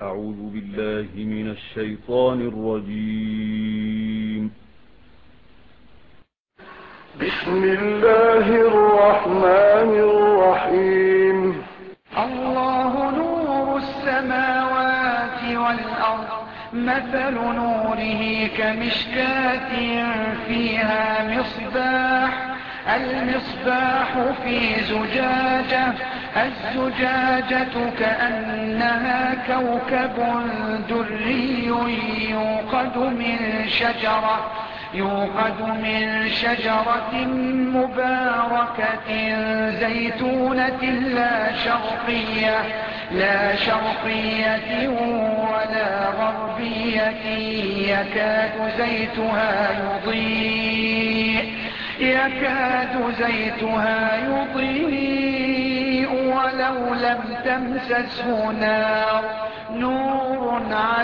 أعوذ بالله من الشيطان الرجيم. بسم الله الرحمن الرحيم. الله نور السماوات والأرض، مثل نوره كمشكاة فيها مصباح، المصباح في زجاجة، الزجاجة كأنها كوكب دري يوقد من شجرة مباركة زيتونة لا شرقية ولا غربية، يكاد زيتها يضيء ولو لم تمسسه نار، نور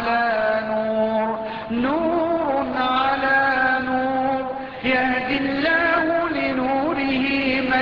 على نور، يهدي الله لنوره من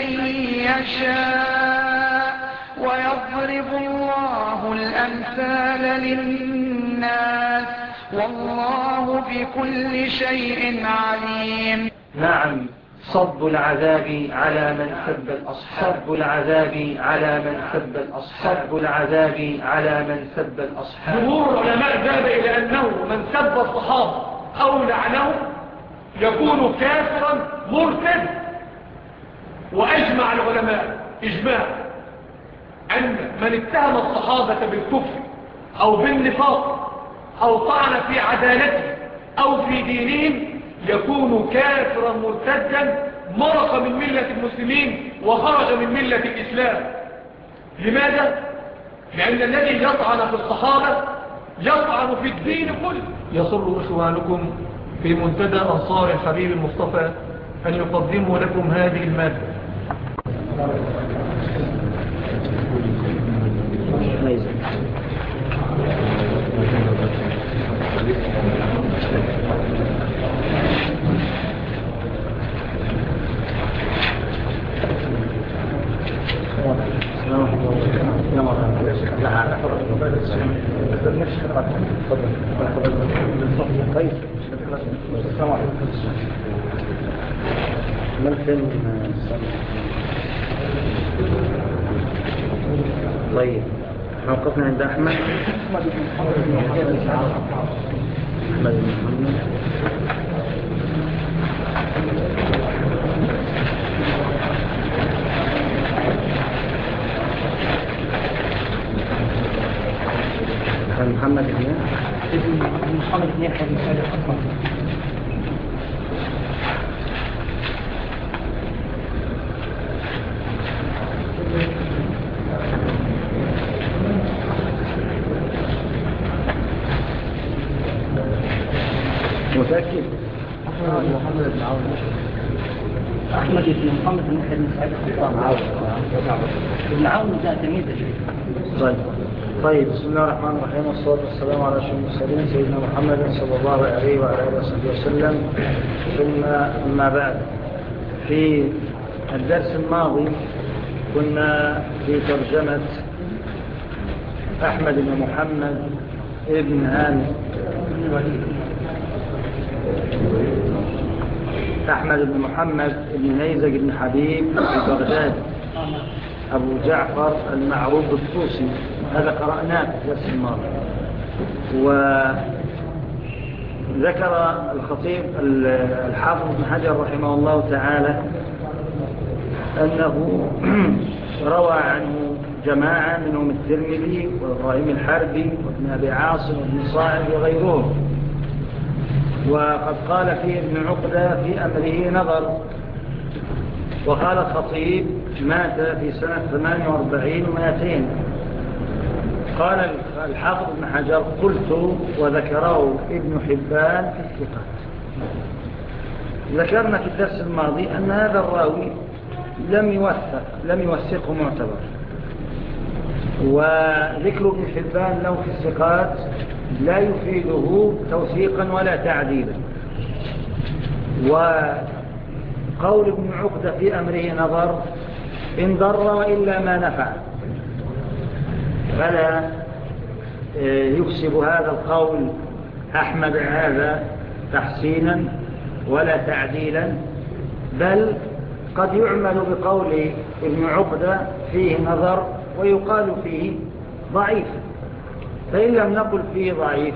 يشاء، ويضرب الله الأمثال للناس، والله بكل شيء عليم. نعم، صب العذاب على من سب الأصحاب، صب العذاب على من سب الأصحاب، صب العذاب على من سب الأصحاب. جمهور العلماء ذهب إلى أنه من سب الصحابة أو لعنهم يكون كافرا مرتد، وأجمع العلماء إجماع أن من اتهم الصحابة بالكفر أو بالنفاق أو طعن في عدالته أو في دينهم يكون كافرا مرتدا، مرق من ملة المسلمين وخرج من ملة الإسلام. لماذا؟ لأن الذي يطعن في الصحابة يطعن في الدين كله. يسر إخوانكم في منتدى أنصار الحبيب المصطفى أن يقدموا لكم هذه المادة. طيب، موقفنا عند أحمد بن محمد بن يحيى بن سعيد القطان. متأكد؟ محمد بن عون، أحمد بن محمد بن يحيى بن سعيد القطان. ابن عون ذا تلميذه. طيب، بسم الله الرحمن الرحيم، والصلاة والسلام على أشرف المرسلين سيدنا محمد صلى الله عليه وعلى آله وصحبه وسلم. ثم أما بعد، في الدرس الماضي كنا في ترجمة أحمد بن محمد ابن هاني، أحمد بن محمد بن نيزك بن حبيب في بغداد، أبو جعفر المعروف الطوسي. هذا قرأناه في الدرس الماضي. وذكر الخطيب الحافظ بن حجر رحمه الله تعالى أنه روى عنه جماعة منهم الترمذي وإبراهيم الحربي وابن أبي عاصم وابن صاعد وغيرهم. وقد قال فيه ابن عقدة في أمره نظر. وقال الخطيب مات في سنة 48 و200. قال الحافظ بن حجر قلت وذكره ابن حبان في الثقات. ذكرنا في الدرس الماضي أن هذا الراوي لم يوثقه معتبر، وذكر ابن حبان له في الثقات لا يفيده توثيقا ولا تعديلا. وقول ابن عقدة في أمره نظر إن ضر وإلا ما نفع، فلا يكسب هذا القول أحمد هذا تحسينا ولا تعديلا، بل قد يعمل بقول ابن عقدة فيه نظر ويقال فيه ضعيف. فإن لم نقل فيه ضعيف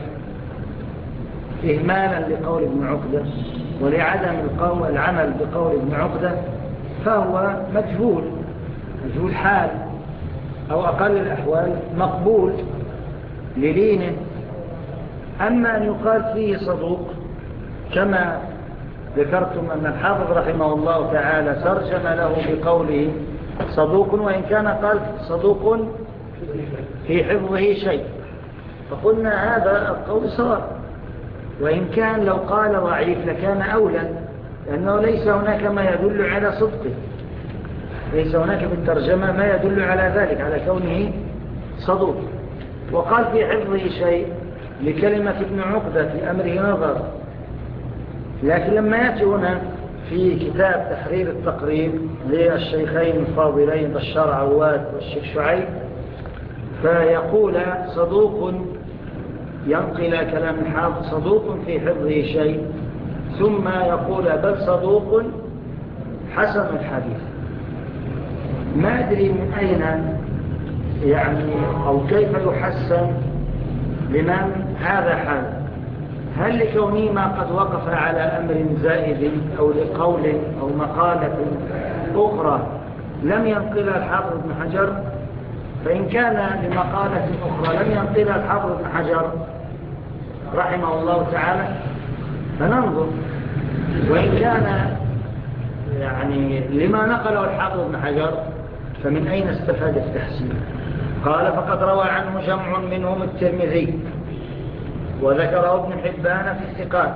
إهمالا لقول ابن عقدة ولعدم العمل بقول ابن عقدة، فهو مجهول حال، أو أقل الأحوال مقبول للينه. أما أن يقال فيه صدوق كما ذكرتم أن الحافظ رحمه الله تعالى ترجم له بقوله صدوق، وإن كان قال صدوق في حفظه شيء، فقلنا هذا القول صواب، وإن كان لو قال ضعيف لكان أولى، لأنه ليس هناك ما يدل على صدقه، ليس هناك في الترجمة ما يدل على ذلك، على كونه صدوق. وقال في حفظه شيء لكلمة ابن عقدة في أمره نظر، لكن لما يأتي هنا في كتاب تحرير التقريب للشيخين الفاضلين بشار عواد والشيخ شعيب، فيقول صدوق، ينقل كلام الحافظ صدوق في حفظه شيء، ثم يقول بل صدوق حسن الحديث. ما أدري من أين يعني أو كيف يحسن لمن هذا حال، هل لكونه ما قد وقف على أمر زائد أو لقول أو مقالة أخرى لم ينقلها الحافظ ابن حجر؟ فإن كان لمقالة أخرى لم ينقلها الحافظ ابن حجر رحمه الله تعالى فننظر، وإن كان يعني لما نقله الحافظ ابن حجر فمن أين استفاد التحسين؟ قال فقد روى عنه جمع منهم الترمذي وذكره ابن حبان في الثقات.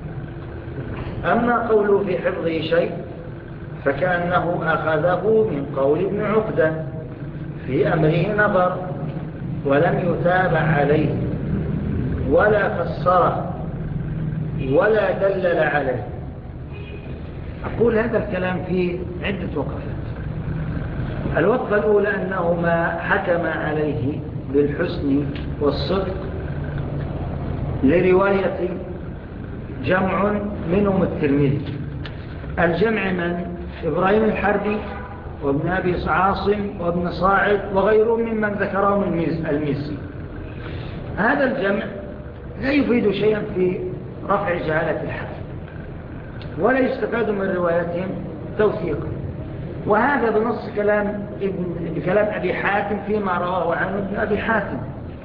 أما قوله في حفظه شيء فكأنه أخذه من قول ابن عقدة في أمره نظر ولم يتابع عليه ولا فسره ولا دلل عليه. أقول هذا الكلام فيه عدة وقفات. الوقفة الأولى أنه ما حكم عليه بالحسن والصدق لرواية جمع منهم الترمذي. الجمع من إبراهيم الحربي وابن أبي عاصم وابن صاعد وغيرهم ممن ذكرهم المزي. هذا الجمع لا يفيد شيئا في رفع جهالة الحال ولا يستفاد من روايتهم توثيقا، وهذا بنص بكلام أبي حاتم فيما رواه عنه ابن أبي حاتم،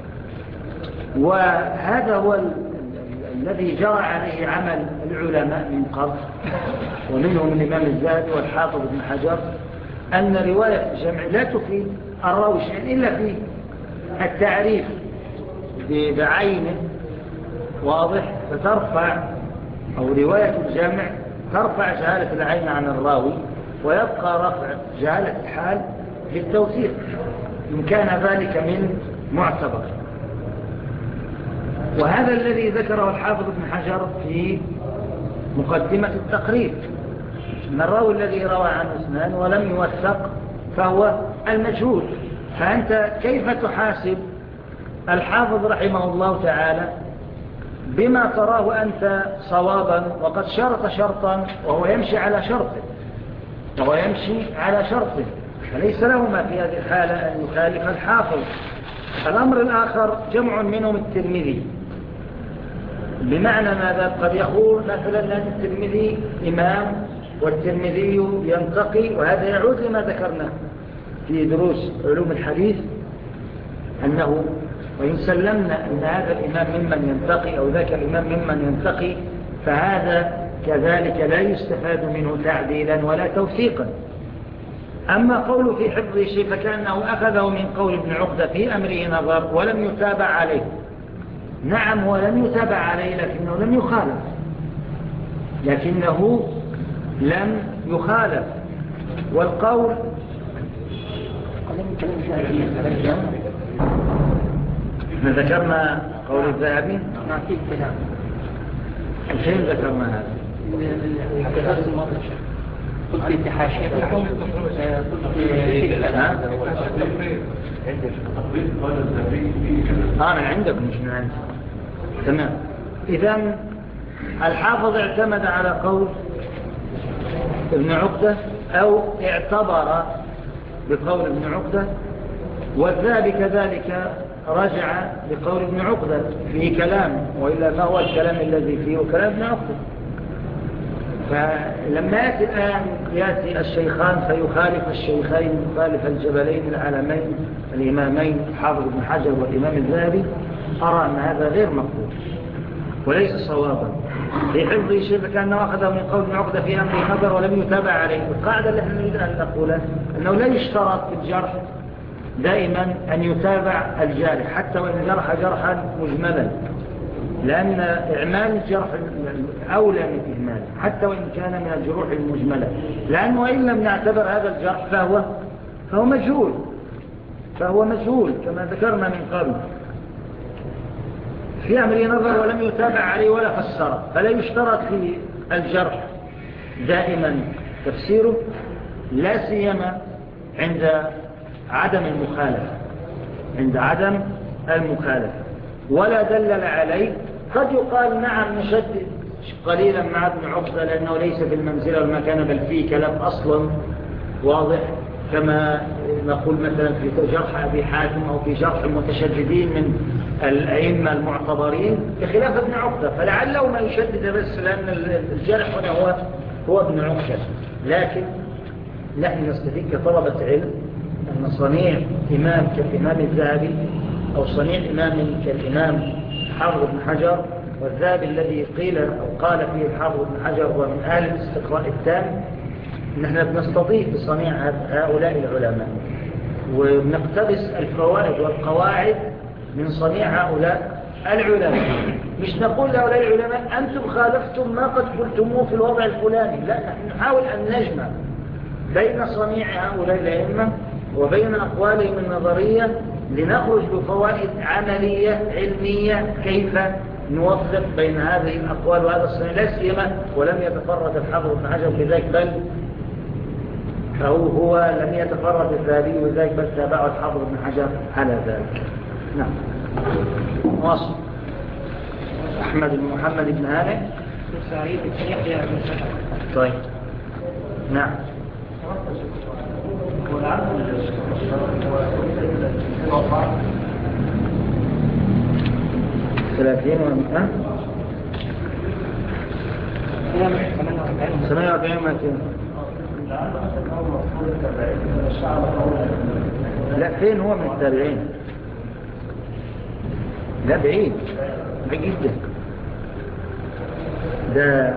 وهذا هو الذي جرى عليه عمل العلماء من قبل ومنهم الإمام الزاهد والحافظ ابن حجر، أن رواية الجمع لا تفيد الراوي شيئا إلا في التعريف بعينه واضح، فترفع أو رواية الجمع ترفع جهالة العين عن الراوي ويبقى رفع جهالة الحال في التوثيق إن كان ذلك من معتبر. وهذا الذي ذكره الحافظ ابن حجر في مقدمة التقريب، أن الراوي الذي روى عن اثنان ولم يوثق فهو المجهول. فأنت كيف تحاسب الحافظ رحمه الله تعالى بما تراه أنت صوابا وقد شرط شرطا وهو يمشي على شرطه فليس له ما في هذه الحالة أن يخالف الحافظ. الأمر الآخر جمع منهم الترمذي، بمعنى ماذا؟ قد يقول مثلا أن الترمذي إمام والترمذي ينتقي، وهذا يعود لما ذكرنا في دروس علوم الحديث أنه وإن سلمنا أن هذا الإمام ممن ينتقي أو ذاك الإمام ممن ينتقي فهذا كذلك لا يستفاد منه تعديلا ولا توثيقا. أما قوله في حفظه شيء فكأنه أخذه من قول ابن عقدة في أمره نظر ولم يتابع عليه. نعم ولم يتابع عليه لكنه لم يخالف. والقول احنا ذكرنا قول الذهبي الحين ذكرنا هذا قلت في حاشيتكم من عندكم مش من عندي. تمام. إذن الحافظ اعتمد على قول ابن عقدة أو اعتبر بقول ابن عقدة، والذهبي كذلك رجع بقول ابن عقدة في كلام، وإلا ما هو الكلام الذي فيه كلام ابن عقدة. فلما يأتي الآن يأتي الشيخان فيخالف الشيخين، يخالف الجبلين العالمين الإمامين حافظ ابن حجر والإمام الذهبي، أرى أن هذا غير مقبول وليس صوابا. في حفظه شبه كأنه أخذه من قول ابن عقدة في أمر نظر ولم يتابع عليه. القاعدة التي نريد أن نقولها أنه لا يشترط في الجرح دائما أن يتابع الجارح حتى وإن جرح جرحا مجملا، لأن إعمال الجرح أولى من إهماله حتى وإن كان من الجروح المجملة، لأنه وإن لم نعتبر هذا الجرح فهو مجهول كما ذكرنا من قبل. في أمر نظر ولم يتابع عليه ولا فسره، فلا يشترط في الجرح دائما تفسيره، لا سيما عند عدم المخالفة ولا دلل عليه. قد يقال نعم نشدد قليلا مع ابن عقدة لأنه ليس في المنزلة والمكان بل فيه كلام أصلا واضح، كما نقول مثلا في جرح أبي حاتم أو في جرح المتشددين من الأئمة المعتبرين بخلاف ابن عقدة، فلعله ما يشدد بس لأن الجرح هنا هو ابن عقدة. لكن نحن نستفيد كطلبة علم أن صنيع إمام كالإمام الذهبي أو صنيع إمام كالإمام حافظ بن حجر، والذهبي الذي قيل أو قال فيه الحافظ بن حجر ومن أهل الاستقراء التام، نحن بنستضيف بصنيع هؤلاء العلماء ونقتبس الفوائد والقواعد من صنيع هؤلاء العلماء. مش نقول لهؤلاء العلماء أنتم خالفتم ما قد قلتموه في الوضع الفلاني، لا، نحن نحاول أن نجمع بين صنيع هؤلاء الأئمة وبين أقوالهم النظرية لنخرج بفوائد عملية علمية كيف نوفق بين هذه الأقوال وهذا الصنيع، لا سيما ولم يتفرد الحافظ بن حجر بذلك، بل هو لم يتفرد الذهبي بذلك بل تابعه الحافظ بن حجر على ذلك. نعم. واصل. أحمد بن محمد بن هانئ. طيب. نعم. ثلاثين ومئة 48 ومئتين. لا، فين هو من التابعين؟ لا، بعيد جدا. ده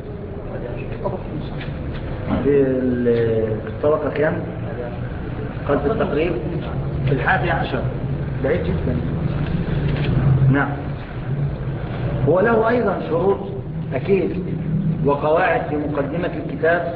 في الطبقة كام؟ قلب التقريب في 11، بعيد جدا. نعم. هو له أيضا شروط أكيد وقواعد في مقدمة الكتاب،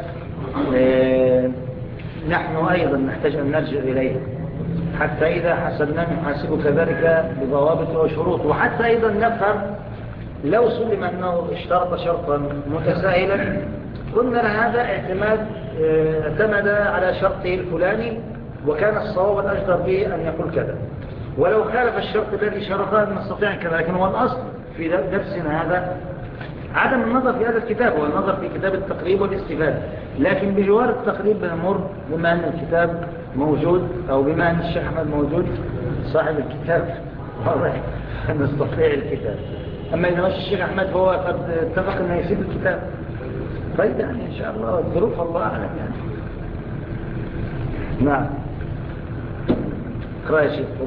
نحن أيضا نحتاج أن نرجع إليها حتى إذا حسبنا نحاسب كذلك بضوابط وشروط، وحتى أيضا نفهم لو سلم أنه اشترط شرطا متساهلا قلنا هذا اعتمد على شرطه الفلاني وكان الصواب الأجدر به أن يقول كذا، ولو خالف الشرط الذي شرطه نستطيع كذا. لكن هو الأصل في درسنا هذا عدم النظر في هذا الكتاب، هو النظر في كتاب التقريب والاستفادة. لكن بجوار التقريب بنمر بما أن الكتاب موجود أو بما أن الشيخ أحمد موجود صاحب الكتاب واضح أن نستطيع الكتاب. أما إذا ماشي الشيخ أحمد فهو قد اتفق أنه يسيب الكتاب، طيب يعني إن شاء الله الظروف الله أعلم يعني. نعم. اقرأ يا شيخ.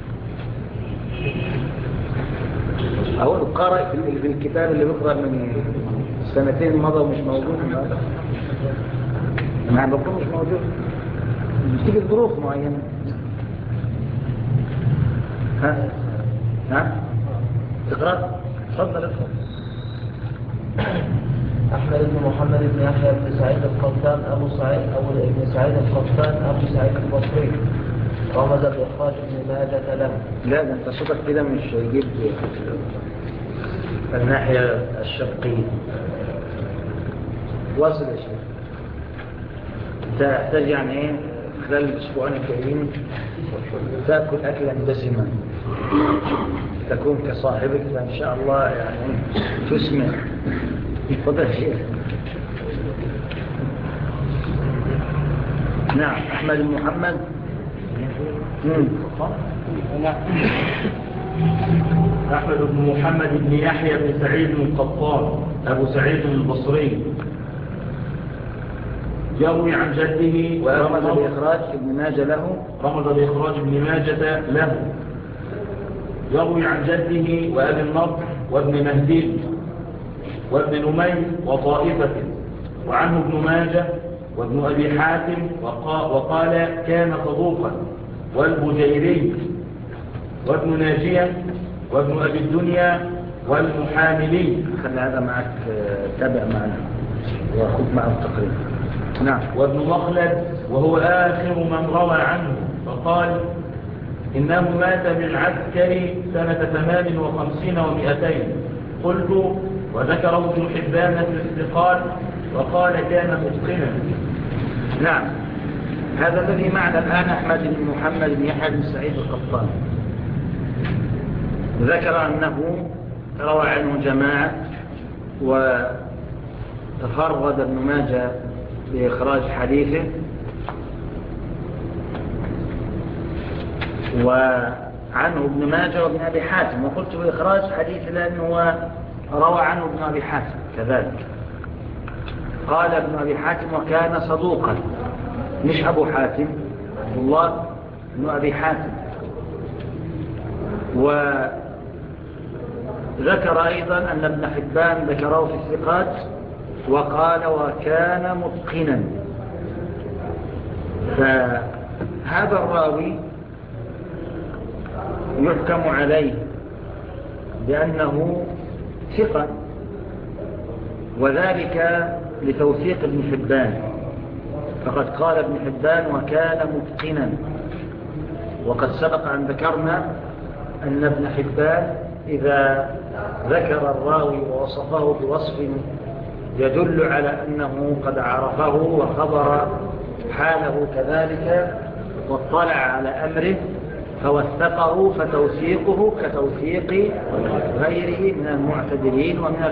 أهو القارئ في الكتاب اللي بيقرأ من السنتين مضى ومش موجود النهارده. أنا بقول مش موجود، بتيجي ظروف معينة. ها تقرأ؟ تفضل ادخل. أحمد بن محمد بن يحيى بن سعيد القطان أبو ابن سعيد القطان أبو سعيد البصري، رمز بإخراج ابن ماجة له. لا، ده انت صوتك كده مش هيجيب الناحية الشرقية. واصل يا شيخ. تحتاج يعني ايه خلال الاسبوعين الجايين تاكل اكلا دسما تكون كصاحبك فان شاء الله يعني تسمع. تفضل يا شيخ. نعم. احمد بن محمد. أحمد بن محمد بن يحيى بن سعيد القطان أبو سعيد البصري، يروي عن جده ورمز بإخراج ابن ماجه له. رمز بإخراج ابن ماجة له. يروي عن جده وأبي النضر وابن مهدي وابن نمير وطائفة، وعنه ابن ماجه وابن أبي حاتم وقال كان صدوقا، والبجيري وابن ناجية وابن أبي الدنيا والمحاملي. خلي هذا معك تابع معنا وخذ معه التقريب. نعم. وابن مخلد وهو آخر من روى عنه، فقال إنه مات بالعسكر سنة 58 و200. قلت وذكره ابن حبان في الاستقال وقال كان متقنا. نعم. هذا الذي معنا الآن أحمد بن محمد بن يحيى بن سعيد القطان، ذكر أنه روى عنه جماعة وتفرد ابن ماجه بإخراج حديثه، وعنه ابن ماجه وابن أبي حاتم، وقلت بإخراج حديثه لأنه روى عنه ابن أبي حاتم كذلك. قال ابن أبي حاتم وكان صدوقا، مش أبو حاتم، الله ابن أبي حاتم. وذكر أيضا أن ابن حبان ذكره في الثقات وقال وكان متقنا. فهذا الراوي يحكم عليه بأنه ثقة، وذلك لتوثيق ابن حبان، فقد قال ابن حبان وكان متقنا. وقد سبق أن ذكرنا أن ابن حبان إذا ذكر الراوي ووصفه بوصف يدل على أنه قد عرفه وخبر حاله كذلك واطلع على أمره فوثقه، فتوثيقه كتوثيق غيره من المعتدلين ومن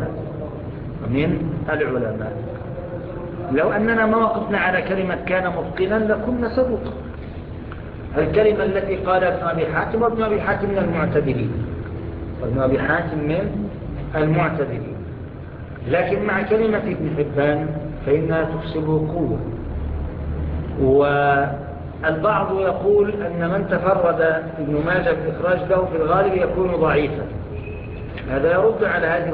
العلماء. لو أننا ما وقفنا على كلمة كان متقنا لكنا صدوقا، الكلمة التي قال ابن أبي حاتم، وابن أبي حاتم من المعتدلين، وابن أبي حاتم من المعتدلين. لكن مع كلمة ابن حبان فإنها تكسبه قوة. والبعض يقول أن من تفرد ابن ماجه بالإخراج له في الغالب يكون ضعيفا. هذا يرد على هذه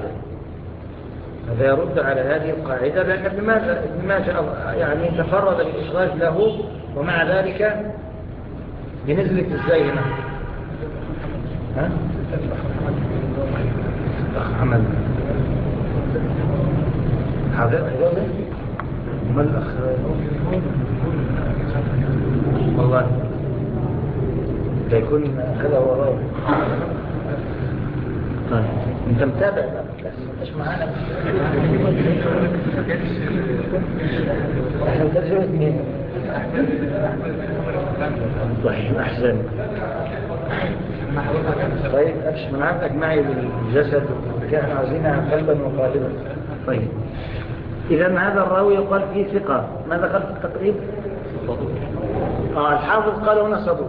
القاعدة، لأن ابن ماجه يعني تفرد بالإخراج له، ومع ذلك بنزلة ازاي هنا أخ محمد هذا ما الأخ والله يكون هذا هو الرأي. طيب انت متابع ايش معانا؟ احنا ترجمة مين؟ طيب احسن. طيب ابش من عندك معي بالجسد كان عاوزينها قلبا وقالبا. طيب اذا هذا الراوي يقال فيه ثقة. ما دخل في التقريب؟ الحافظ قال هنا صدوق،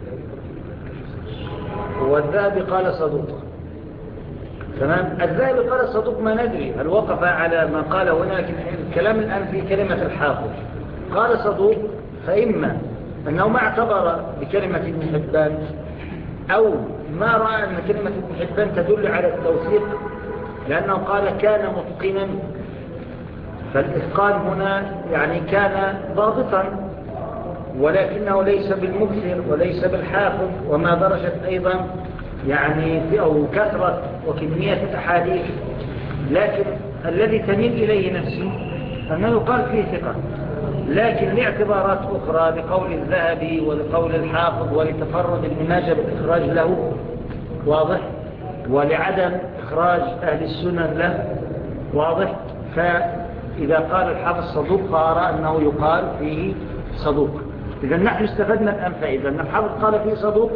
والذهبي قال صدوق. تمام. الذهبي قال صدوق ما ندري هل وقف على ما قال هنا، لكن الكلام الآن في كلمة الحافظ قال صدوق، فإما أنه ما اعتبر بكلمة ابن حبان، أو ما رأى أن كلمة ابن حبان تدل على التوثيق، لأنه قال كان متقنا، فالإتقان هنا يعني كان ضابطا، ولكنه ليس بالمكثر وليس بالحافظ، وما درجت أيضا يعني أو كثرة وكمية الأحاديث. لكن الذي تميل إليه نفسي أنه يقال فيه ثقة، لكن لاعتبارات أخرى لقول الذهبي ولقول الحافظ ولتفرد ابن ماجه بالإخراج له، واضح، ولعدم إخراج أهل السنن له، واضح. إذا قال الحافظ صدوق فأرى أنه يقال فيه صدوق. إذا نحن استفدنا الآن فائدة أن الحافظ قال فيه صدوق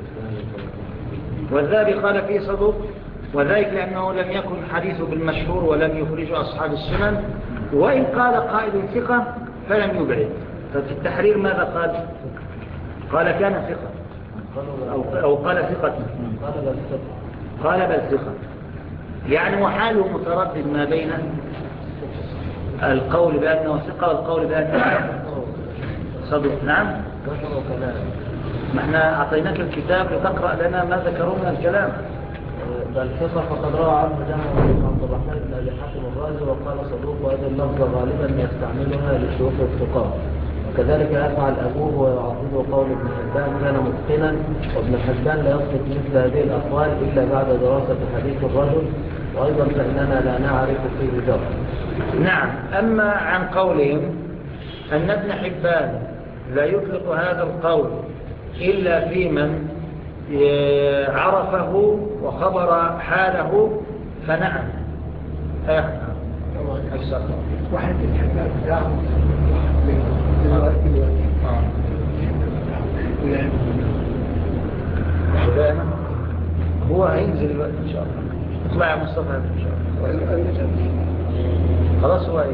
والذهبي قال فيه صدوق، وذلك لأنه لم يكن حديثه بالمشهور ولم يخرجه أصحاب السنن، وإن قال قائل ثقة فلم يبعد. ففي التحرير ماذا قال؟ قال كان ثقة أو قال ثقة، قال بل ثقة. يعني وحاله متردد ما بين القول بأنه ثقة والقول بأنه صدوق. نعم، نحن أعطيناك الكتاب لتقرأ لنا ما ذكروا من الكلام. بل ثقة فقد روى عنه جمع من عبد الرحمن بن أبي حاتم الرازي وقال صدوق، وهذه اللفظة غالبا يستعملها لشيوخ الثقات. وكذلك يفعل أبوه ويعطيه قول ابن حبان كان متقنا، وابن حبان لا يصدق مثل هذه الأقوال إلا بعد دراسة حديث الرجل، وأيضا فإننا لا نعرف فيه جرح. نعم. أما عن قولهم أن ابن حبان لا يطلق هذا القول إلا في من عرفه وخبر حاله فنعم. واحد الحباب يعرف هو هينزل الوقت إن شاء الله. اطلع يا مصطفى إن شاء الله. خلاص هو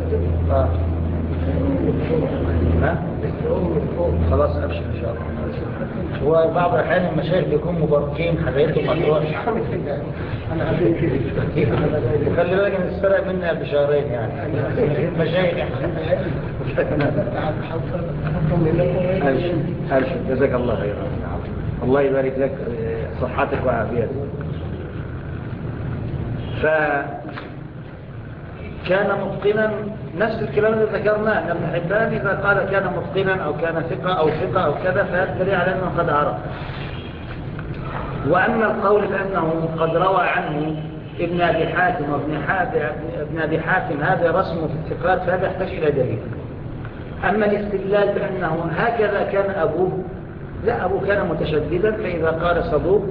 خلاص أبشر إن شاء الله. هو بعض الأحيان المشايخ بيكون مباركين حبايتهم مطروح. وخلي بالك إن السرق منها بشهرين يعني مشايخ. أبشر جزاك الله خيرا. الله يبارك لك صحتك وعافيتك. فكان متقنا نفس الكلام اللي ذكرناه أن ابن حبان إذا قال كان متقنا أو كان ثقة أو ثقة أو كذا فيدل على أنه قد عرف. وأما القول بأنه قد روى عنه ابن أبي حاتم ابن أبي حاتم هذا رسمه في الثقات فهذا يحتاج إلى دليل. أما الاستدلال بأنه هكذا كان أبوه، لا، أبوه كان متشددا فإذا قال صدوق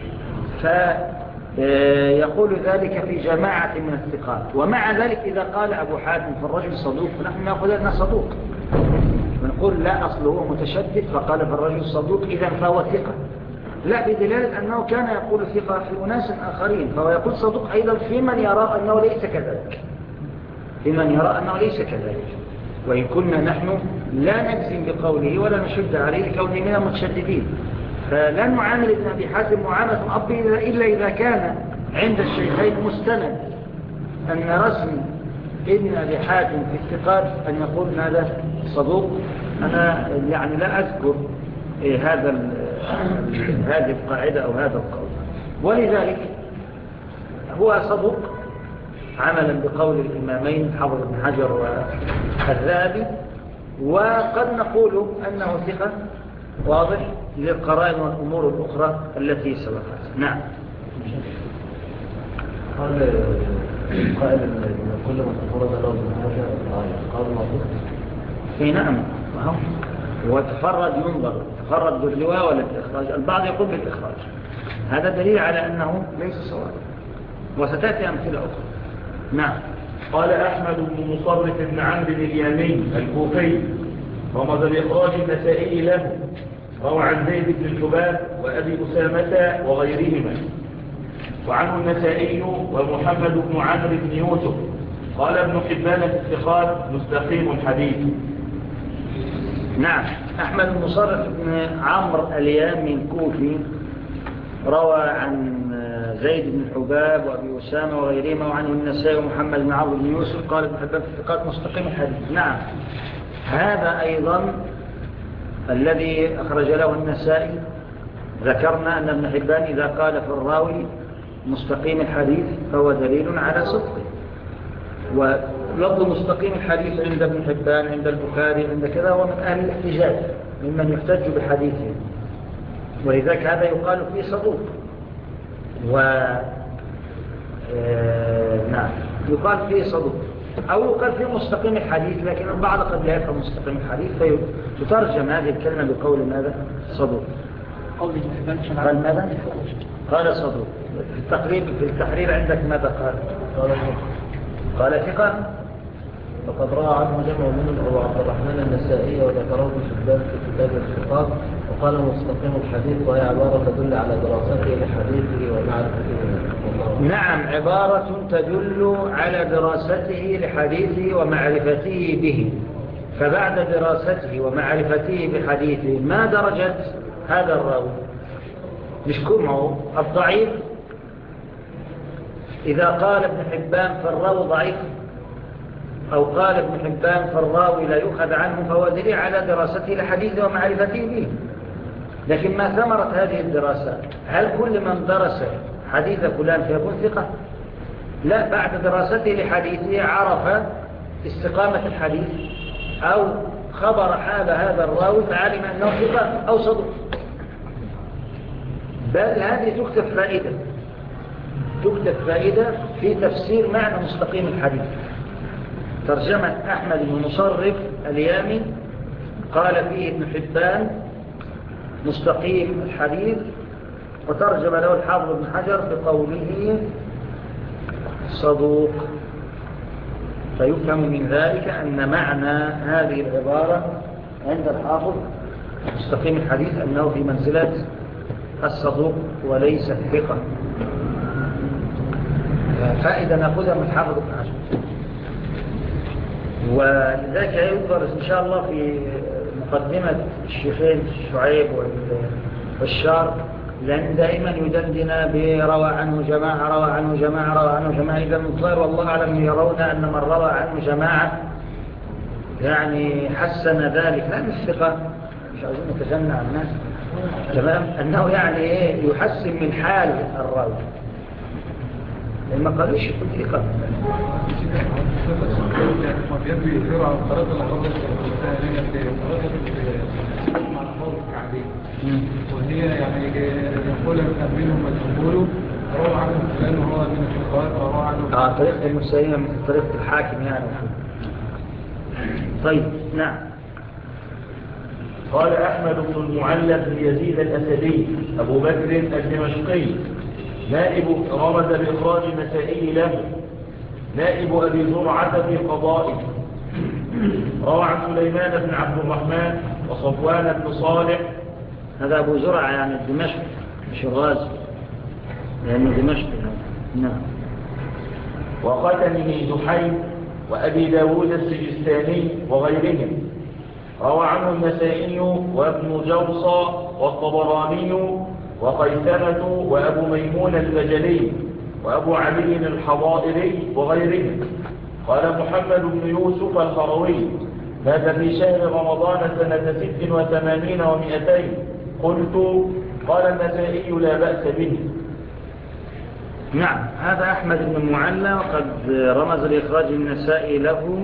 فيقول ذلك في جماعة من الثقات. ومع ذلك إذا قال أبو حاتم فالرجل صدوق فنحن نأخذ أنه صدوق، ونقول لا، أصله متشدد فقال فالرجل صدوق إذا فهو ثقة، لا، بدلالة أنه كان يقول ثقة في أناس آخرين، فهو يقول صدوق أيضا في من يرى أنه ليس كذلك، في من يرى أنه ليس كذلك. وإن كنا نحن لا نجزم بقوله ولا نشد عليه كونه من المتشددين، فلا نعامل ابن أبي حاتم معاملة الأب إلا إذا كان عند الشيخين مستند أن رسم ابن أبي حاتم في الثقات أن يقول هذا صدوق. أنا يعني لا أذكر هذه القاعدة أو هذا القول، ولذلك هو صدوق عملا بقول الإمامين حافظ بن حجر والذهبي، وقد نقول أنه ثقة واضح للقرائن والأمور الأخرى التي سبقت. نعم. قال قائل إن كل من تفرد له من هذا قال مطلوب. نعم، وتفرد ينظر تفرد بالرواية ولا بالإخراج. البعض يقول بالإخراج، هذا دليل على أنه ليس صواب، وستأتي أمثلة أخرى. نعم. قال أحمد بن مصرف بن عمرو اليامي الكوفي رمز بإخراج النسائي له، روى عن زيد بن الحباب وأبي أسامة وغيرهما، وعنه النسائي ومحمد بن عمرو بن يوسف. قال ابن حبان في الثقات مستقيم الحديث. نعم. أحمد بن مصرف بن عمرو اليامي الكوفي روى عن زيد بن الحباب وأبي أسامة وغيرهما، وعنه النسائي ومحمد بن عمرو بن يوسف. قال ابن حبان في الثقات مستقيم الحديث. نعم. هذا أيضا الذي أخرج له النسائي ذكرنا أن ابن حبان إذا قال في الراوي مستقيم الحديث فهو دليل على صدقه. ولفظ مستقيم الحديث عند ابن حبان عند البخاري عند كذا هو من أهل الاحتجاج، ممن يحتج بحديثه، ولذلك هذا يقال فيه صدوق. نعم، يقال فيه صدوق أو يقال فيه مستقيم الحديث، لكن البعض قد لا يفهم مستقيم الحديث فتترجم هذه الكلمة بقول ماذا؟ صدوق. قال ماذا؟ قال صدوق. في التحرير عندك ماذا قال؟ قال ثقة. فقد روى عنه جمع منهم أبو عبد الرحمن النسائي وذكره في الباب في كتاب الثقات، وقال مستقيم الحديث، وهي عبارة تدل على دراسته لحديثه ومعرفته. نعم، عبارة تدل على دراسته لحديثه ومعرفته به. فبعد دراسته ومعرفته بحديثه ما درجة هذا الراوي؟ نشكمه الضعيف. إذا قال ابن حبان فالراوي ضعيف، أو قال ابن حبان فالراوي لا يؤخذ عنه، فهو دليل على دراسته لحديثه ومعرفته به. لكن ما ثمرة هذه الدراسات؟ هل كل من درس حديث فلان فيكون ثقة؟ لا، بعد دراسته لحديثه عرف استقامة الحديث أو خبر حال هذا الراوي فعلم أنه ثقة أو صدق. بل هذه تكتب فائدة في تفسير معنى مستقيم الحديث. ترجمة أحمد بن مصرف اليامي قال فيه ابن حبان مستقيم الحديث، وترجم له الحافظ ابن حجر بقوله صدوق. فيفهم من ذلك أن معنى هذه العبارة عند الحافظ مستقيم الحديث أنه في منزلة الصدوق وليس الثقة. فائدة نأخذها من الحافظ ابن حجر. ولذلك يذكر إن شاء الله في مقدمة الشيخين شعيب والشار، لأن دائما يدندنا بروى عنه جماعة روى عنه جماعة روى عنه جماعة. إذا المطلع والله أعلم يرون أن من روى عنه جماعة يعني حسن ذلك، لا مش ثقة، مش عايزين نتجنع الناس تمام، أنه يعني يحسن من حال الراوي، لما قالوش يكون ثقة. وهي يعني يقول منهم الجمهور روى عنه فلان وهو من الثقات وروى عنه طريقة المسيئة مثل طريقة الحاكم يعني. طيب نعم. قال أحمد بن المعلى بن يزيد الأسدي أبو بكر الدمشقي نائب رمز بإخراج النسائي له، نائب أبي زرعة في قضائه. روى عن سليمان بن عبد الرحمن وصفوان بن صالح. هذا أبو زرعة يعني الدمشق مش الغازي، لأنه دمشق. نعم. وختمه زحيم وأبي داود السجستاني وغيرهم. روى عنه النسائي وابن جوصى والطبراني وقيثمة وأبو ميمون البجلي وأبو علي الحضائري وغيرهم. قال محمد بن يوسف الخروي مات في شهر رمضان سنة 86 و200. قلت قال النسائي لا بأس به. نعم، هذا أحمد بن المعلى وقد رمز لإخراج النسائي له،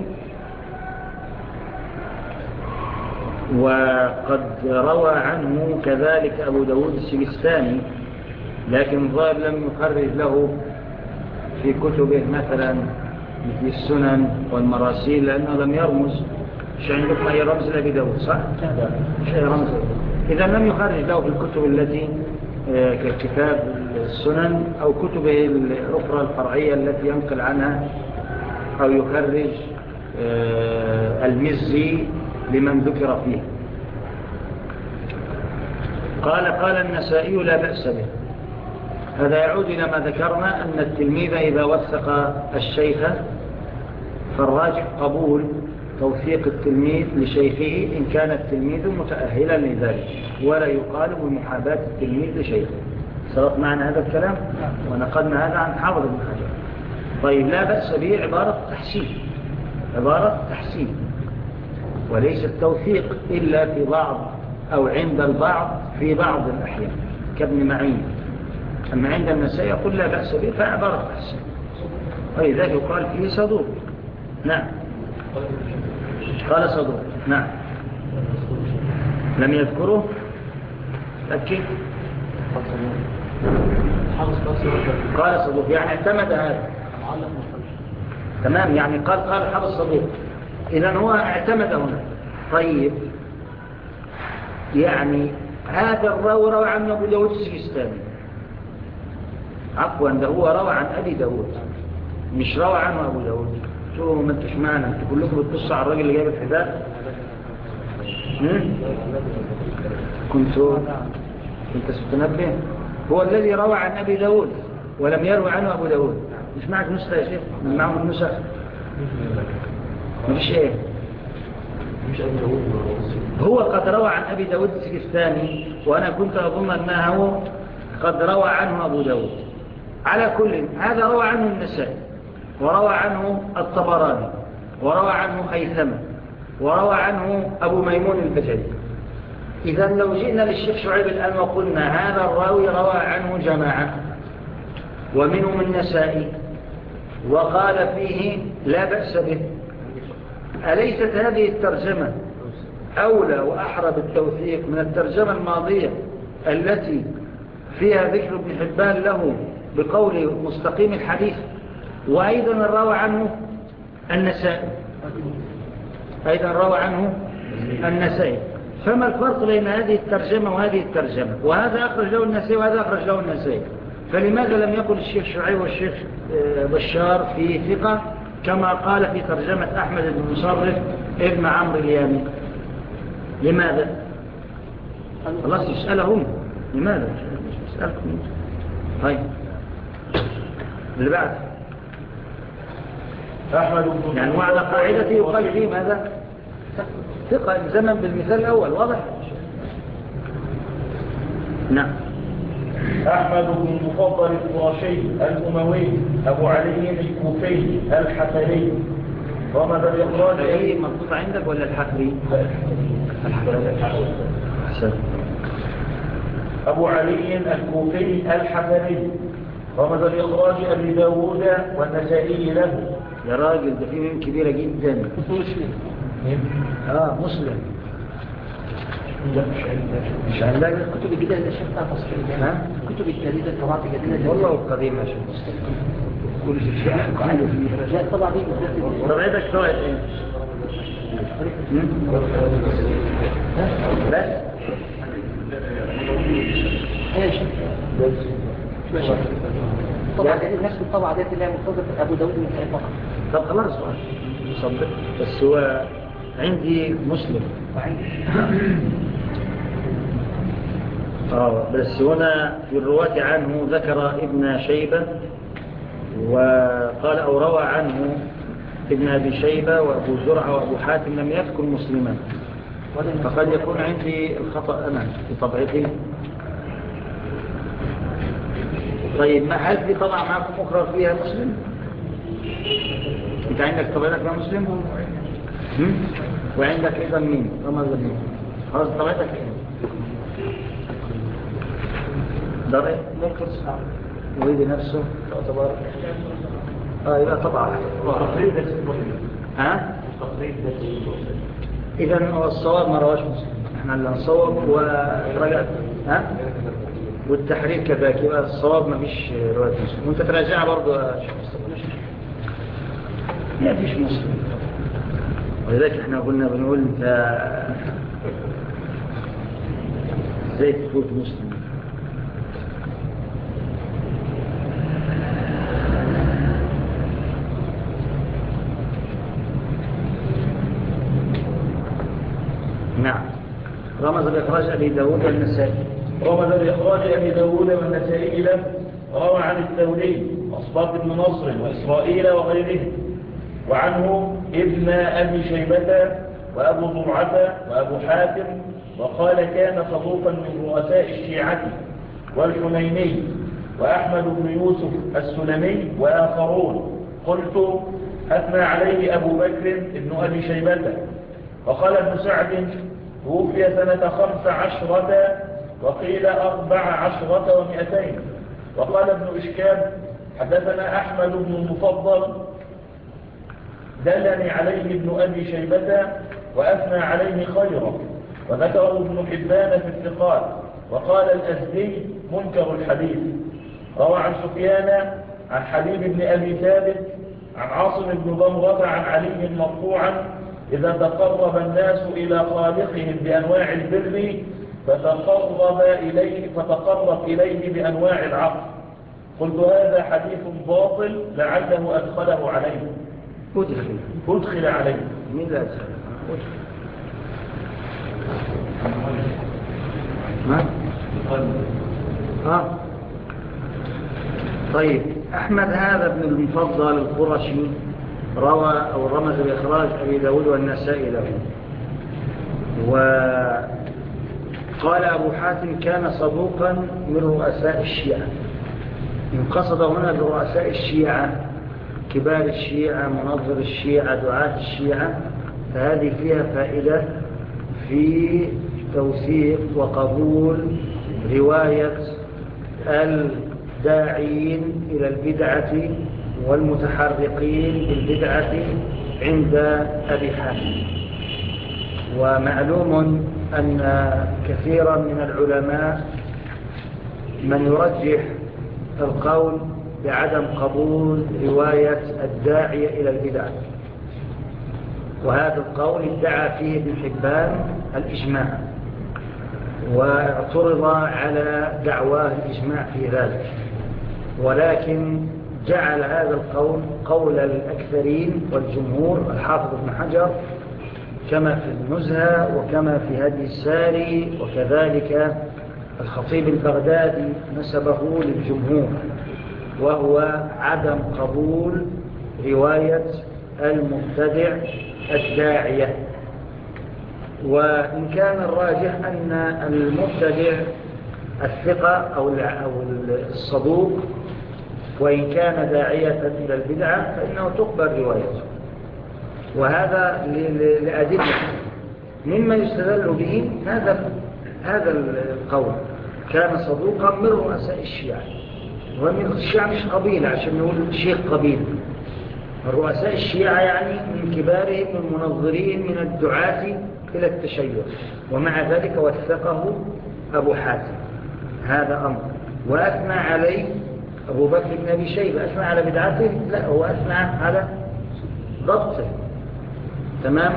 وقد روى عنه كذلك أبو داود السجستاني، لكن الظاهر لم يخرج له في كتبه مثلا مثل السنن والمراسيل، لأنه لم يرمز. مش عندكم أي رمز لأبي داود صح؟ مش أي رمز. إذا لم يخرج له في الكتب التي ككتاب السنن أو كتبه الأخرى الفرعية التي ينقل عنها، أو يخرج المزي لمن ذكر فيه. قال النسائي لا بأس به. هذا يعود إلى ما ذكرنا أن التلميذ إذا وثق الشيخ فالراجح قبول توثيق التلميذ لشيخه إن كان التلميذ متأهلا لذلك، ولا يقال بمحاباة التلميذ لشيخه. سبق معنا هذا الكلام ونقلنا هذا عن حافظ بن حجر. طيب لا بأس به عبارة تحسين وليس التوثيق إلا في بعض أو عند البعض في بعض الأحيان كابن معين. أما عند النسائي يقول لا بأس به فعبارة تحسين، ولذلك يقال فيه صدوق. نعم، قال صدوق. نعم، لم يذكره لكن قال صدوق يعني اعتمد هذا. تمام، يعني قال حفظ صدوق، إذن هو اعتمد هنا. طيب يعني هذا الراوي روى عن أبو داود السجستاني، عفوا ده هو روى عن أبي داود، مش روى عنه أبو داود. شو ما انتش معنا، انتوا كلكم بتبصوا على الراجل اللي جايب الحذاء. كنت ستنبه. هو الذي روى عن أبي داود ولم يروي عنه أبو داود. مش معك نسخة يا شيخ؟ من معهم النسخ مفيش ايه. مش أبي داود هو قد روى عن أبي داود السجستاني، وأنا كنت أظن أنه قد روى عنه أبو داود. على كل هذا روى عنه النسائي، وروى عنه الطبراني، وروى عنه هيثم، وروى عنه أبو ميمون البجلي. إذا لو جئنا للشيخ شعيب الآن وقلنا هذا الراوي روى عنه جماعة ومنهم النسائي وقال فيه لا بأس به، أليست هذه الترجمة أولى وأحرى بالتوثيق من الترجمة الماضية التي فيها ذكر ابن حبان له بقول مستقيم الحديث، وأيضا روى عنه النسائي، أيضا روى عنه النسائي. فما الفرق بين هذه الترجمة وهذه الترجمة؟ وهذا أخرج له النسائي وهذا أخرج له النسائي. فلماذا لم يقل الشيخ شعيب والشيخ بشار في ثقة كما قال في ترجمة أحمد بن مصرف ابن عمرو اليامي؟ لماذا؟ خلاص يسألهم لماذا؟ يسألكم. طيب اللي بعد أحمد بن يعني وعلى قاعدته يقال فيه ماذا؟ ثقة الزمن بالمثال الأول واضح؟ نعم. أحمد بن المفضل القرشي الأموي أبو علي الكوفي الحفري رمز الإخراج. الحفري مضبوط عندك ولا الحفري؟ الحفري. أحسن. أبو علي الكوفي الحفري رمز الإخراج أبي داود والنسائي له. يا راجل ده فيه ميم كبيرة جدا. مسلم. مسلم. مش عندك الكتب الجديدة اللي شفتها تصحيح. الكتب الجديدة الطبعات الجديدة والله القديمة شو كل شيء عنده فيه. لا طبعا دي طب عندك شوية ايه؟ بس ايش؟ طبعا جديد نفس الطبعة ديت اللي هي مرتبطة أبو داود من سعيد فقط. طب خلاص صدق بس هو عندي مسلم. بس هنا في الرواة عنه ذكر ابن شيبة وقال أو روى عنه ابن أبي شيبة وأبو زرعة وأبو حاتم، لم يذكر مسلما، فقد يكون عندي الخطأ أنا في طبعتي. طيب ما هل في طبعا معكم أخرى فيها مسلم؟ أنت عندك طبعتك فيها مسلم؟ وعندك أيضا مين؟ رمز مين؟ خلاص طبعتك إيه؟ درء مكرس ويدي نفسه تعتبر يبقى طبعا تقريب بس تقريب بس. إذن هو الصواب ما رواش مسلم، احنا اللي نصوب ورجعت والتحرير كذلك، يبقى الصواب ما فيش رواية مسلم، وانت تراجعها برضو يا شيخ مصطفى ما فيش مسلم. ولذلك احنا قلنا بنقول انت ازاي تفوت مسلم. نعم. رمز بإخراج أبي داود والنسائي. رمز بإخراج أبي داود والنسائي له. روى عن الثوري أصباط بن نصر وإسرائيل وغيرهم، وعنه ابن أبي شيبة وأبو زرعة وأبو حاتم، وقال كان صدوقا من رؤساء الشيعة والحنيني وأحمد بن يوسف السلمي وآخرون. قلت أثنى عليه أبو بكر ابن أبي شيبة. وقال ابن سعد توفي سنة 15 وقيل 14 و200. وقال ابن إشكاب حدثنا أحمد بن المفضل دلني عليه ابن أبي شيبة وأثنى عليه خيرا، وذكره ابن حبان في الثقات. وقال الأزدي منكر الحديث. روى عن سفيان عن حبيب بن أبي ثابت عن عاصم بن ضمرة عن علي مرفوعا إذا تقرب الناس إلى خالقهم بأنواع البر فتقرب إليه بأنواع العقل. قلت هذا حديث باطل لعله أدخله عليه. أدخل عليه. مين لا أدخل؟ طيب، أحمد هذا ابن المفضل القرشي روى أو رمز بإخراج أبي داود والنسائي له. وقال أبو حاتم كان صدوقا من رؤساء الشيعة. إن قصد هنا برؤساء الشيعة كبار الشيعة، منظر الشيعة، دعاة الشيعة، فهذه فيها فائدة في توثيق وقبول رواية الداعين إلى البدعة والمتحرقين بالبدعة عند أبي حاتم. ومعلوم أن كثيرا من العلماء من يرجح القول بعدم قبول رواية الداعية إلى البدعة، وهذا القول ادعى فيه ابن حبان الإجماع، واعترض على دعواه الإجماع في ذلك، ولكن جعل هذا القول قول الأكثرين والجمهور، الحافظ ابن حجر كما في النزهة وكما في هدي الساري، وكذلك الخطيب البغدادي نسبه للجمهور، وهو عدم قبول رواية المبتدع الداعية. وإن كان الراجح أن المبتدع الثقة أو الصدوق وإن كان داعية إلى البدعة فإنه تقبل روايته، وهذا لأدلة مما يستدل به هذا القول. كان صدوقا من رؤساء الشيعة، ومن الشيعة مش قبيلة عشان نقول شيخ قبيلة، رؤساء الشيعة يعني من كبارهم المنظرين من الدعاة إلى التشيع، ومع ذلك وثقه أبو حاتم. هذا أمر. وأثنى عليه أبو بكر بن أبي شيبة، أثنى على بدعته؟ لا، هو أثنى على ضبطه. تمام.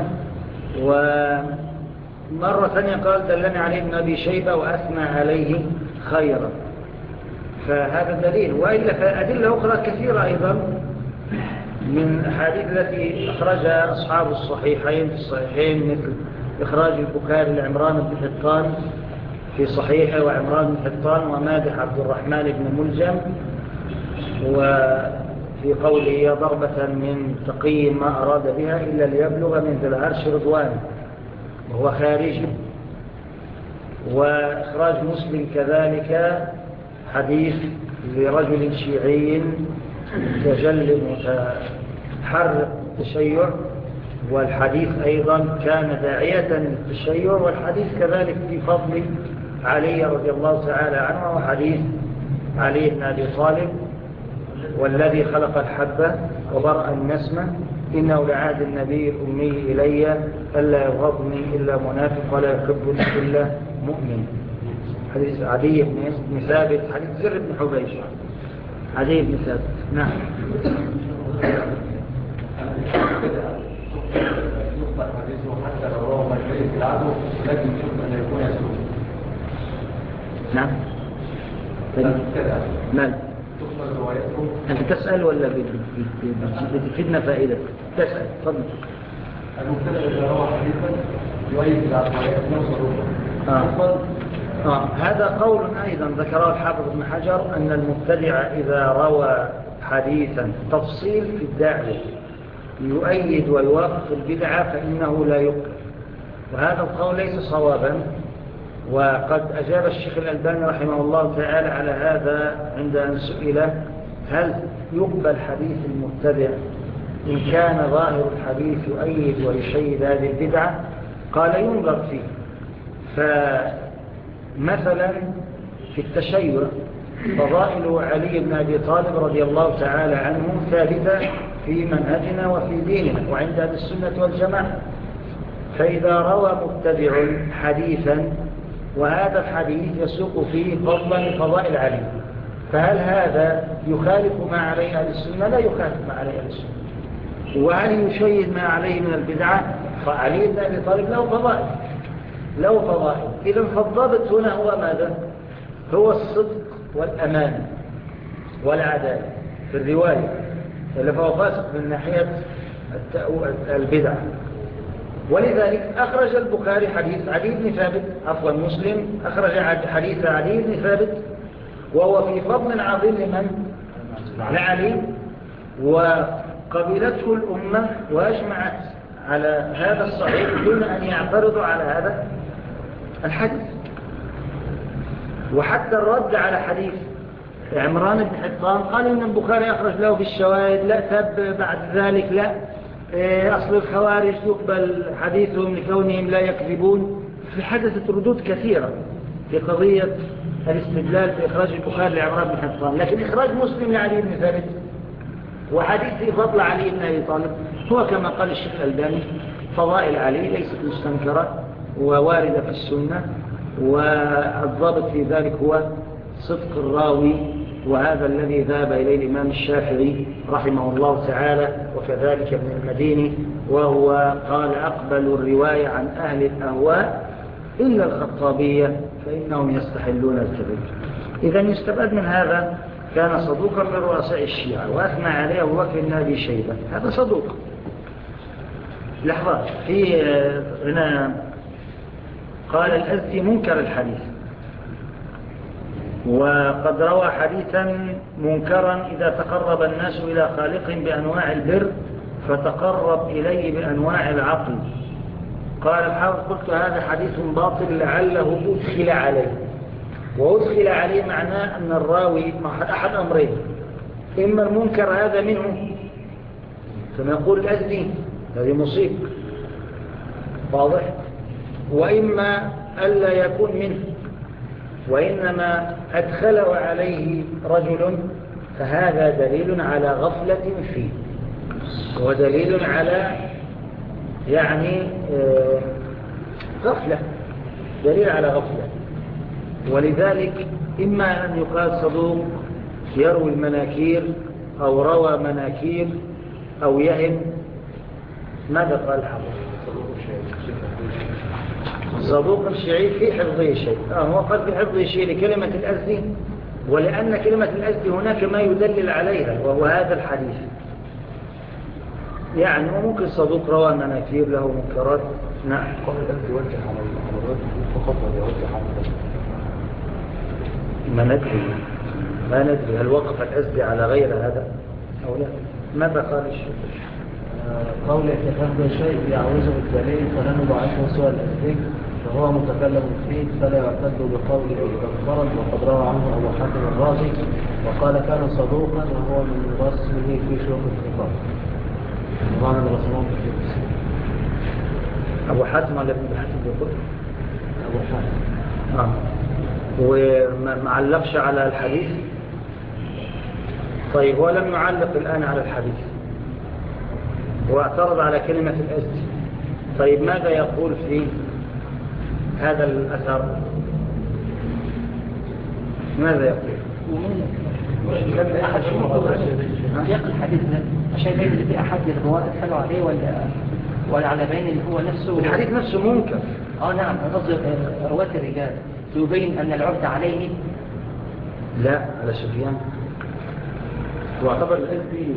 ومرة ثانية قال دلني عليه ابن أبي شيبة وأثنى عليه خيرا، فهذا دليل. وإلا فأدلة أخرى كثيرة أيضا من الأحاديث التي أخرجها أصحاب الصحيحين في الصحيحين، مثل إخراج البخاري لعمران بن حطان في صحيحه، وعمران بن حطان ومادح عبد الرحمن بن ملجم، وفي قوله ضربة من تقي ما أراد بها إلا ليبلغ من ذي العرش رضوان، وهو خارجي. وإخراج مسلم كذلك حديث لرجل شيعي متجلد متحرك التشيع، والحديث أيضا كان داعية للتشيع، والحديث كذلك في فضل علي رضي الله تعالى عنه، وحديث علي بن أبي طالب والذي خلق الحبة وبرأ النسمة إنه لعهد النبي الأمي إلي ألا يغضني إلا منافق ولا يحبني إلا مؤمن. حديث عدي بن ثابت، حديث زر بن حبيش، عدي بن ثابت. نعم. حتى لو هو مجلس العدو لكن يمكن أن يكون يسلوك. نعم. مال أنت تسأل ولا بتفيدنا فائدة؟ تسأل. تفضل. المبتدع إذا روى حديثا يؤيد العقائد نصره. هذا قول أيضا ذكره الحافظ ابن حجر، أن المبتدع إذا روى حديثا تفصيل في الداعية يؤيد ويوافق البدعة فإنه لا يقبل، وهذا القول ليس صوابا. وقد أجاب الشيخ الألباني رحمه الله تعالى على هذا عند أن سئل هل يقبل حديث المبتدع إن كان ظاهر الحديث يؤيد ويشيد هذه البدعة؟ قال ينظر فيه. فمثلا في التشيع فضائل علي بن أبي طالب رضي الله تعالى عنه ثابتة في منهجنا وفي ديننا وعند أهل السنة والجماعة. فإذا روى مبتدع حديثا وهذا الحديث يسوق فيه فضلا فضائل علي، فهل هذا يخالف ما عليه أهل السنة؟ لا يخالف ما عليه أهل السنة. وهل يشيد ما عليه من البدعة؟ فعلي بن أبي طالب له فضائل. إذن فالضابط هنا هو ماذا؟ هو الصدق والأمان والعدالة في الرواية، إلا فهو فاسق من ناحية البدع. ولذلك أخرج البخاري حديث علي بن ثابت، عفوا مسلم أخرج حديث علي بن ثابت وهو في فضل عظيم لمن؟ لعلي، وقبلته الأمة وأجمعت على هذا الصحيح دون أن يعترضوا على هذا الحديث. وحتى الرد على حديث عمران بن حطان قال إن البخاري أخرج له بالشواهد، لا تب بعد ذلك لا، أصل الخوارج يقبل حديثهم لكونهم لا يكذبون. في حدثت ردود كثيرة في قضية الاستدلال بإخراج البخاري لعمران بن حطان، لكن إخراج مسلم لعلي بن ثابت وحديث في فضل علي بن أبي طالب هو كما قال الشيخ الألباني فضائل علي ليست مستنكرة وواردة في السنة، والضابط في ذلك هو صدق الراوي، وهذا الذي ذهب إليه الإمام الشافعي رحمه الله تعالى وكذلك ابن المديني، وهو قال أقبل الرواية عن أهل الأهواء إلا الخطابية فإنهم يستحلون الكذب. إذا يستفاد من هذا كان صدوقا من رؤساء الشيعة وأثنى عليه أبو بكر بن أبي شيبة، هذا صدوق. لحظة، في هنا قال الأزدي منكر الحديث، وقد روى حديثا منكرا إذا تقرب الناس إلى خالقهم بأنواع البر فتقرب إليه بأنواع العقل. قال الحافظ قلت هذا حديث باطل لعله أدخل عليه، وأدخل عليه معناه أن الراوي أحد أمرين، إما المنكر هذا منه كما يقول الأزدي هذه مصيب واضح، وإما ألا يكون منه وإنما أدخله عليه رجل، فهذا دليل على غفلة فيه، ودليل على يعني غفلة، دليل على غفلة. ولذلك إما أن يقال صدوق يروي المناكير أو روى مناكير أو يهم. ماذا قال الحافظ؟ صدوق الشيعي في حفظه شيء، هو قد في حفظه شيء لكلمة الأزدي، ولأن كلمة الأزدي هناك ما يدلل عليها وهو هذا الحديث. يعني وممكن صدوق روى مناكير له منكرات. نعم. قال الأزدي يوجه على الرجل فقط ولا يوجه على الرجل؟ ما ندري هل وقف الأزدي على غير هذا أو لا. ماذا قال الشيخ؟ قول اعتقاد شيء يعوزه الدليل فلا نضعفه سوى الأزدي فهو متكلم فيه فلا يعتد بقوله إذا انفرد، وقد روى عنه أبو حاتم الرازي وقال كان صدوقا وهو من رسمه في شروط الخطاب. ومعنى رسمه في أبو حاتم ولا ابن حاتم يقول؟ أبو حاتم. وما علقش على الحديث. طيب هو لم يعلق الآن على الحديث واعترض على كلمة الأزدي. طيب ماذا يقول في هذا الأثر؟ ماذا يقول؟ لم أحد يقل الحديث عشان يبين اللي في أحد الرواة ادخلوا عليه ولا على بين اللي هو نفسه الحديث نفسه منكر. نعم، قصدي رواة الرجال يبين أن العبد عليه لا على سفيان واعتبر الأزدي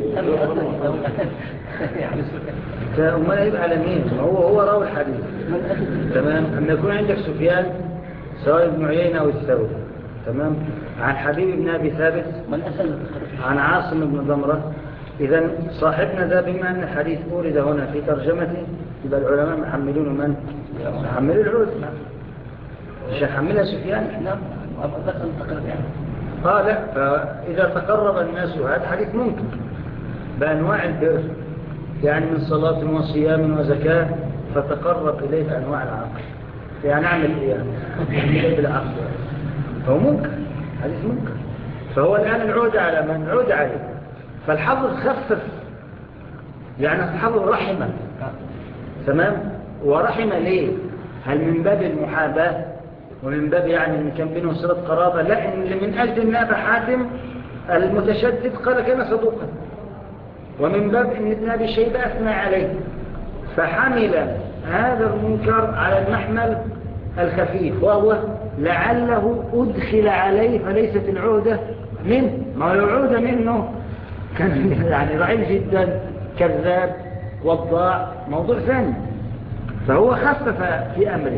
ما يبقى على مين؟ هو راوي الحديث تمام. أما يكون عندك سفيان سواء ابن عيينة أو الثوري تمام عن حبيب بن أبي ثابت عن عاصم بن ضمرة، إذا صاحبنا ذا بما أن الحديث أورد هنا في ترجمته يبقى العلماء محملون من؟ محمل العود مش يحملها سفيان. نعم بس التقرب يعني لا، فإذا تقرب الناس هذا حديث ممكن بأنواع البر، يعني من صلاة وصيام وزكاة فتقرب إليه بأنواع العقل، يعني أعمل إيه يعني بالعقل، فهو ممكن حديث ممكن. فهو الآن العود على من؟ عود عليه. فالحفظ خفف، يعني الحفظ رحمة تمام. ورحمة ليه؟ هل من باب المحاباة ومن باب يعني ان كان بينه صلة قرابة؟ لا، إن من أجل أن أبا حاتم المتشدد قال كان صدوقا، ومن باب أن ابن أبي شيبة أثنى عليه، فحمل هذا المنكر على المحمل الخفيف وهو لعله أدخل عليه، فليست العودة منه. ما هو العودة منه كان يعني ضعيف جدا كذاب والضاع موضوع ثاني. فهو خفف في أمره،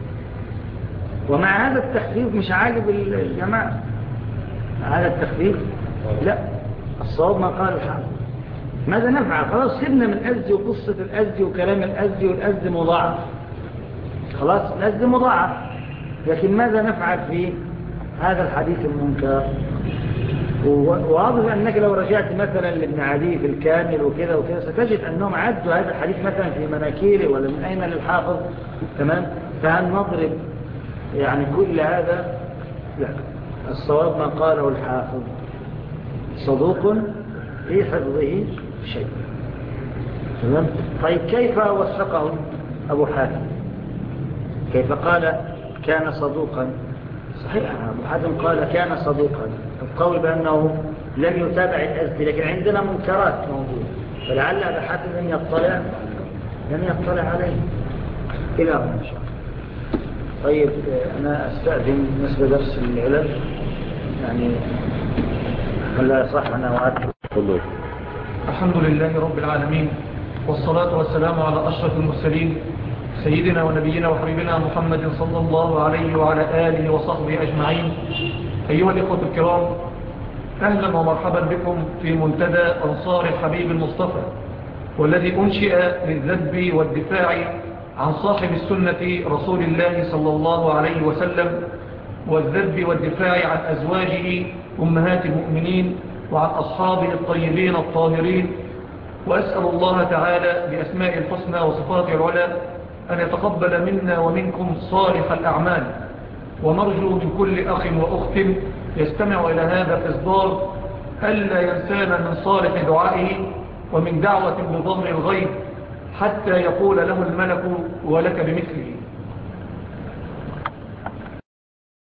ومع هذا التخفيف مش عاجب الجماعة. هذا التخفيف لا، الصواب ما قال الحق. ماذا نفعل؟ خلاص سيبنا من الأزدي وقصة الأزدي وكلام الأزدي، والأزدي مضاعف، خلاص الأزدي مضاعف، لكن ماذا نفعل في هذا الحديث المنكر؟ وواضح أنك لو رجعت مثلا لابن عدي في الكامل وكذا وكذا ستجد أنهم عدوا هذا الحديث مثلا في مناكيره ولا من أين للحافظ. تمام؟ فهل نضرب يعني كل هذا؟ لا، الصواب ما قاله الحافظ، صدوق في حفظه شيء. تمام؟ طيب كيف وثقه أبو حاتم؟ كيف قال كان صدوقا؟ صحيح أبو حاتم قال كان صدوقا، القول بأنه لم يتابع الأزدي، لكن عندنا منكرات موجودة، فلعل أبو حاتم لم يطلع عليه إلى هنا إن شاء الله. طيب أنا أستأذن بالنسبة درس العلم، يعني ولا صح أنا وعدت. الحمد لله رب العالمين، والصلاة والسلام على أشرف المرسلين سيدنا ونبينا وحبيبنا محمد صلى الله عليه وعلى آله وصحبه أجمعين. أيها الإخوة الكرام، أهلا ومرحبا بكم في منتدى أنصار الحبيب المصطفى، والذي أنشئ للذب والدفاع عن صاحب السنة رسول الله صلى الله عليه وسلم، والذب والدفاع عن أزواجه أمهات المؤمنين وعن أصحابه الطيبين الطاهرين. وأسأل الله تعالى بأسماء الحسنى وصفاته العلى أن يتقبل منا ومنكم صالح الأعمال، ونرجو من كل أخ وأخت يستمع إلى هذا الإصدار ألا ينسانا من صالح دعائه ومن دعوة بظهر الغيب حتى يقول له الملك ولك بمثله.